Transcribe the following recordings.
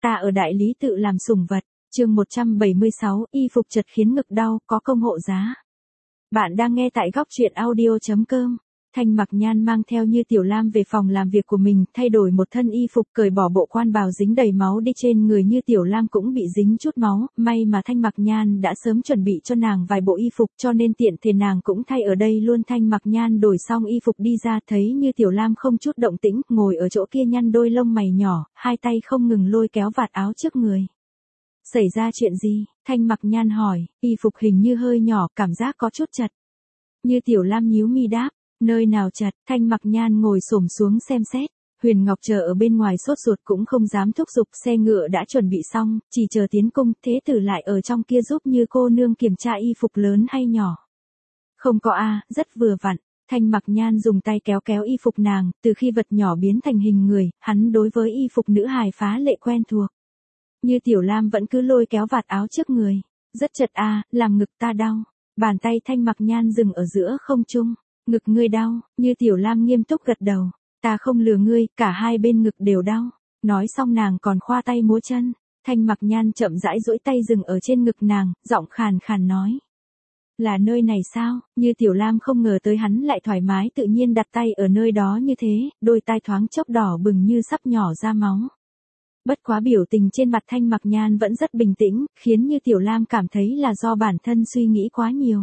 ta ở đại lý tự làm sủng vật. Chương 176, y phục chật khiến ngực đau, có công hộ giá. Bạn đang nghe tại góc truyện audio.com. Thanh Mặc Nhan mang theo Như Tiểu Lam về phòng làm việc của mình, thay đổi một thân y phục, cởi bỏ bộ quan bào dính đầy máu đi trên người Như Tiểu Lam cũng bị dính chút máu, may mà Thanh Mặc Nhan đã sớm chuẩn bị cho nàng vài bộ y phục cho nên tiện thể nàng cũng thay ở đây luôn. Thanh Mặc Nhan đổi xong y phục đi ra thấy Như Tiểu Lam không chút động tĩnh, ngồi ở chỗ kia nhăn đôi lông mày nhỏ, hai tay không ngừng lôi kéo vạt áo trước người. Xảy ra chuyện gì? Thanh Mặc Nhan hỏi, y phục hình như hơi nhỏ, cảm giác có chút chật. Như Tiểu Lam nhíu mi đáp, nơi nào chật? Thanh Mặc Nhan ngồi xổm xuống xem xét. Huyền Ngọc chờ ở bên ngoài sốt ruột cũng không dám thúc giục, xe ngựa đã chuẩn bị xong, chỉ chờ tiến cung. Thế tử lại ở trong kia giúp Như cô nương kiểm tra y phục lớn hay nhỏ. Không có a, rất vừa vặn. Thanh Mặc Nhan dùng tay kéo kéo y phục nàng, từ khi vật nhỏ biến thành hình người, hắn đối với y phục nữ hài phá lệ quen thuộc. Như Tiểu Lam vẫn cứ lôi kéo vạt áo trước người. Rất chật a, làm ngực ta đau. Bàn tay Thanh Mặc Nhan dừng ở giữa không trung. Ngực ngươi đau? Như Tiểu Lam nghiêm túc gật đầu. Ta không lừa ngươi, cả hai bên ngực đều đau. Nói xong nàng còn khoa tay múa chân. Thanh Mặc Nhan chậm rãi duỗi tay dừng ở trên ngực nàng, giọng khàn khàn nói. Là nơi này sao? Như Tiểu Lam không ngờ tới hắn lại thoải mái tự nhiên đặt tay ở nơi đó như thế, đôi tai thoáng chốc đỏ bừng như sắp nhỏ ra máu. Bất quá biểu tình trên mặt Thanh Mặc Nhan vẫn rất bình tĩnh, khiến Như Tiểu Lam cảm thấy là do bản thân suy nghĩ quá nhiều.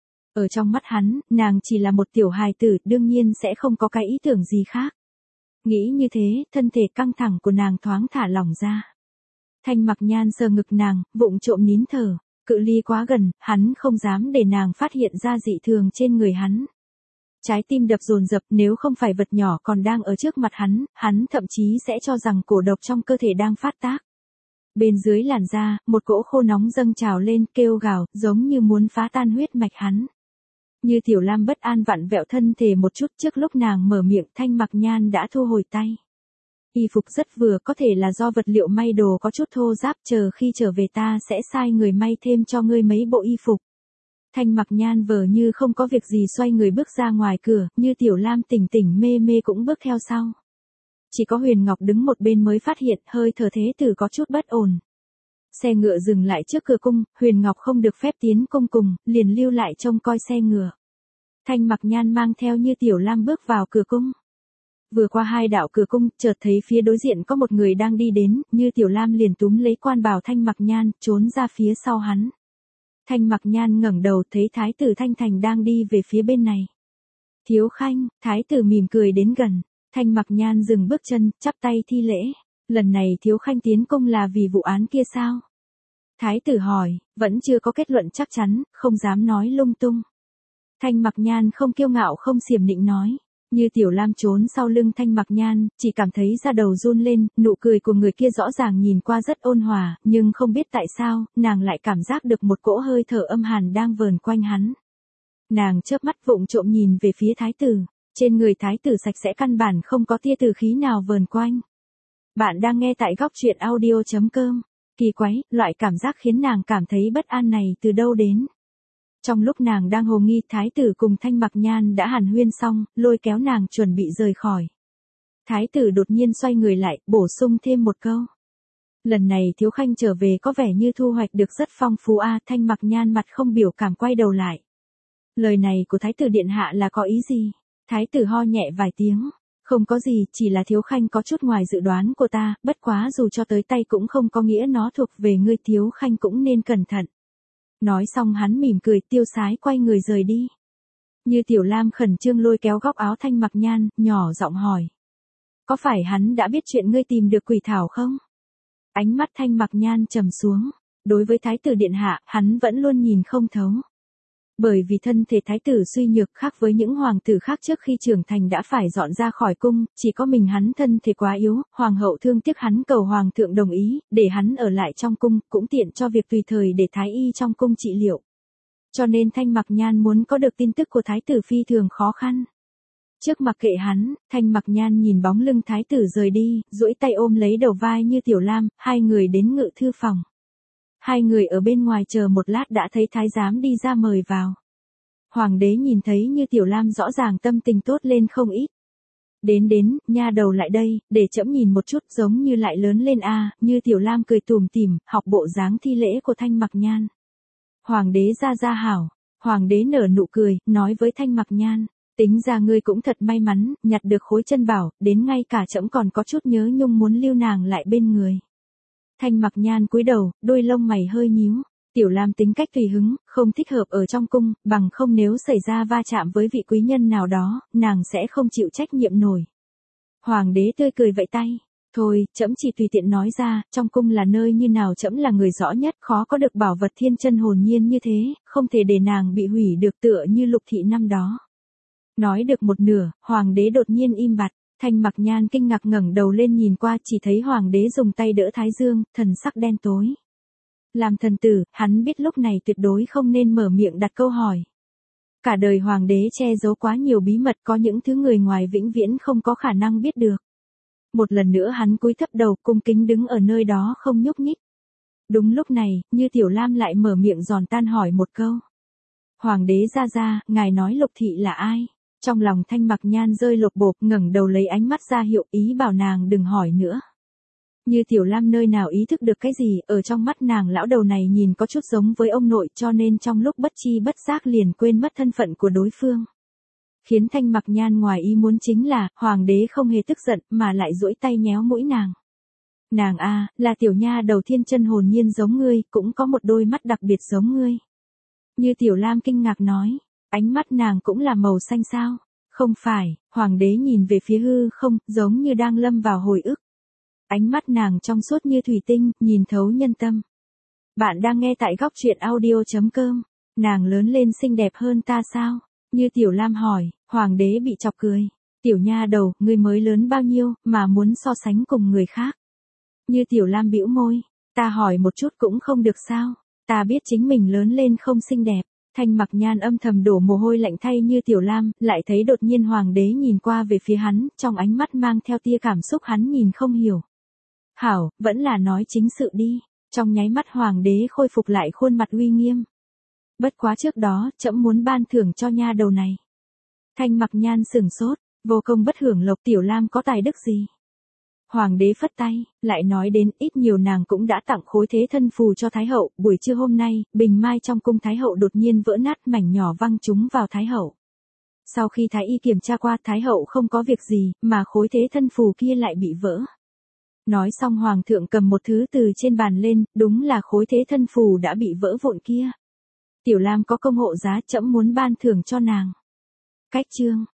Ở trong mắt hắn, nàng chỉ là một tiểu hài tử, đương nhiên sẽ không có cái ý tưởng gì khác. Nghĩ như thế, thân thể căng thẳng của nàng thoáng thả lỏng ra. Thanh Mặc Nhan sờ ngực nàng, vụng trộm nín thở, cự ly quá gần, hắn không dám để nàng phát hiện ra dị thường trên người hắn. Trái tim đập dồn dập, nếu không phải vật nhỏ còn đang ở trước mặt hắn thậm chí sẽ cho rằng cổ độc trong cơ thể đang phát tác. Bên dưới làn da, một cỗ khô nóng dâng trào lên, kêu gào, giống như muốn phá tan huyết mạch hắn. Như Tiểu Lam bất an vặn vẹo thân thể một chút, trước lúc nàng mở miệng Thanh Mặc Nhan đã thu hồi tay. Y phục rất vừa, có thể là do vật liệu may đồ có chút thô ráp, chờ khi trở về ta sẽ sai người may thêm cho ngươi mấy bộ y phục. Thanh Mặc Nhan vờ như không có việc gì xoay người bước ra ngoài cửa, Như Tiểu Lam tỉnh tỉnh mê mê cũng bước theo sau. Chỉ có Huyền Ngọc đứng một bên mới phát hiện hơi thở thế tử có chút bất ổn. Xe ngựa dừng lại trước cửa cung, Huyền Ngọc không được phép tiến cung cùng, liền lưu lại trông coi xe ngựa. Thanh Mặc Nhan mang theo Như Tiểu Lam bước vào cửa cung. Vừa qua hai đạo cửa cung, chợt thấy phía đối diện có một người đang đi đến, Như Tiểu Lam liền túm lấy quan bào Thanh Mặc Nhan, trốn ra phía sau hắn. Thanh Mặc Nhan ngẩng đầu thấy thái tử Thanh Thành đang đi về phía bên này. Thiếu khanh, thái tử mỉm cười đến gần, Thanh Mặc Nhan dừng bước chân, chắp tay thi lễ. Lần này thiếu khanh tiến cung là vì vụ án kia sao? Thái tử hỏi, vẫn chưa có kết luận chắc chắn, không dám nói lung tung. Thanh Mặc Nhan không kiêu ngạo không xiểm nịnh nói. Như Tiểu Lam trốn sau lưng Thanh Mặc Nhan, chỉ cảm thấy da đầu run lên, nụ cười của người kia rõ ràng nhìn qua rất ôn hòa, nhưng không biết tại sao, nàng lại cảm giác được một cỗ hơi thở âm hàn đang vờn quanh hắn. Nàng chớp mắt vụng trộm nhìn về phía thái tử, trên người thái tử sạch sẽ căn bản không có tia tử khí nào vờn quanh. Bạn đang nghe tại góc truyện audio.com. Kỳ quái, loại cảm giác khiến nàng cảm thấy bất an này từ đâu đến. Trong lúc nàng đang hồ nghi, thái tử cùng Thanh Mặc Nhan đã hàn huyên xong, lôi kéo nàng chuẩn bị rời khỏi. Thái tử đột nhiên xoay người lại, bổ sung thêm một câu. Lần này thiếu khanh trở về có vẻ như thu hoạch được rất phong phú a. Thanh Mặc Nhan mặt không biểu cảm quay đầu lại. Lời này của thái tử điện hạ là có ý gì? Thái tử ho nhẹ vài tiếng. Không có gì, chỉ là thiếu khanh có chút ngoài dự đoán của ta, bất quá dù cho tới tay cũng không có nghĩa nó thuộc về ngươi, thiếu khanh cũng nên cẩn thận. Nói xong hắn mỉm cười tiêu sái quay người rời đi. Như Tiểu Lam khẩn trương lôi kéo góc áo Thanh Mặc Nhan, nhỏ giọng hỏi. Có phải hắn đã biết chuyện ngươi tìm được quỷ thảo không? Ánh mắt Thanh Mặc Nhan trầm xuống. Đối với thái tử điện hạ, hắn vẫn luôn nhìn không thấu. Bởi vì thân thể thái tử suy nhược khác với những hoàng tử khác trước khi trưởng thành đã phải dọn ra khỏi cung, chỉ có mình hắn thân thể quá yếu, hoàng hậu thương tiếc hắn cầu hoàng thượng đồng ý, để hắn ở lại trong cung, cũng tiện cho việc tùy thời để thái y trong cung trị liệu. Cho nên Thanh Mặc Nhan muốn có được tin tức của thái tử phi thường khó khăn. Trước mặc kệ hắn, Thanh Mặc Nhan nhìn bóng lưng thái tử rời đi, duỗi tay ôm lấy đầu vai Như Tiểu Lam, hai người đến ngự thư phòng. Hai người ở bên ngoài chờ một lát đã thấy thái giám đi ra mời vào. Hoàng đế nhìn thấy Như Tiểu Lam rõ ràng tâm tình tốt lên không ít. Đến, nha đầu lại đây, để trẫm nhìn một chút, giống như lại lớn lên a. Như Tiểu Lam cười tủm tỉm, học bộ dáng thi lễ của Thanh Mặc Nhan. Hoàng đế gia hảo. Hoàng đế nở nụ cười, nói với Thanh Mặc Nhan, tính ra ngươi cũng thật may mắn, nhặt được khối chân bảo, đến ngay cả trẫm còn có chút nhớ nhung muốn lưu nàng lại bên người. Thanh Mặc Nhan cúi đầu, đôi lông mày hơi nhíu. Tiểu Lam tính cách tùy hứng, không thích hợp ở trong cung, bằng không nếu xảy ra va chạm với vị quý nhân nào đó, nàng sẽ không chịu trách nhiệm nổi. Hoàng đế tươi cười vẫy tay. Thôi, trẫm chỉ tùy tiện nói ra, trong cung là nơi như nào trẫm là người rõ nhất, khó có được bảo vật thiên chân hồn nhiên như thế, không thể để nàng bị hủy được tựa như Lục thị năm đó. Nói được một nửa, hoàng đế đột nhiên im bặt. Thanh Mặc Nhan kinh ngạc ngẩng đầu lên nhìn qua, chỉ thấy hoàng đế dùng tay đỡ thái dương, thần sắc đen tối. Làm thần tử, hắn biết lúc này tuyệt đối không nên mở miệng đặt câu hỏi. Cả đời hoàng đế che giấu quá nhiều bí mật, có những thứ người ngoài vĩnh viễn không có khả năng biết được. Một lần nữa hắn cúi thấp đầu, cung kính đứng ở nơi đó không nhúc nhích. Đúng lúc này, Như Tiểu Lam lại mở miệng giòn tan hỏi một câu. Hoàng đế gia, ngài nói Lục thị là ai? Trong lòng Thanh Mặc Nhan rơi lột bột, ngẩng đầu lấy ánh mắt ra hiệu ý bảo nàng đừng hỏi nữa. Như Tiểu Lam nơi nào ý thức được cái gì, ở trong mắt nàng lão đầu này nhìn có chút giống với ông nội, cho nên trong lúc bất chi bất giác liền quên mất thân phận của đối phương. Khiến Thanh Mặc Nhan ngoài ý muốn chính là, hoàng đế không hề tức giận, mà lại duỗi tay nhéo mũi nàng. Nàng a, là tiểu nha đầu thiên chân hồn nhiên giống ngươi, cũng có một đôi mắt đặc biệt giống ngươi. Như Tiểu Lam kinh ngạc nói, ánh mắt nàng cũng là màu xanh sao? Không phải, hoàng đế nhìn về phía hư không, giống như đang lâm vào hồi ức. Ánh mắt nàng trong suốt như thủy tinh, nhìn thấu nhân tâm. Bạn đang nghe tại góc truyện audio.com. Nàng lớn lên xinh đẹp hơn ta sao? Như Tiểu Lam hỏi, hoàng đế bị chọc cười. Tiểu nha đầu, ngươi mới lớn bao nhiêu, mà muốn so sánh cùng người khác. Như Tiểu Lam bĩu môi, ta hỏi một chút cũng không được sao? Ta biết chính mình lớn lên không xinh đẹp. Thanh Mặc Nhan âm thầm đổ mồ hôi lạnh thay Như Tiểu Lam, lại thấy đột nhiên hoàng đế nhìn qua về phía hắn, trong ánh mắt mang theo tia cảm xúc hắn nhìn không hiểu. Hảo, vẫn là nói chính sự đi. Trong nháy mắt hoàng đế khôi phục lại khuôn mặt uy nghiêm. Bất quá trước đó, trẫm muốn ban thưởng cho nha đầu này. Thanh Mặc Nhan sửng sốt, vô công bất hưởng lộc, Tiểu Lam có tài đức gì? Hoàng đế phất tay, lại nói đến ít nhiều nàng cũng đã tặng khối thế thân phù cho Thái hậu, buổi trưa hôm nay, bình mai trong cung Thái hậu đột nhiên vỡ nát, mảnh nhỏ văng trúng vào Thái hậu. Sau khi Thái y kiểm tra qua, Thái hậu không có việc gì, mà khối thế thân phù kia lại bị vỡ. Nói xong hoàng thượng cầm một thứ từ trên bàn lên, đúng là khối thế thân phù đã bị vỡ vụn kia. Tiểu Lam có công hộ giá, trẫm muốn ban thưởng cho nàng. Cách chương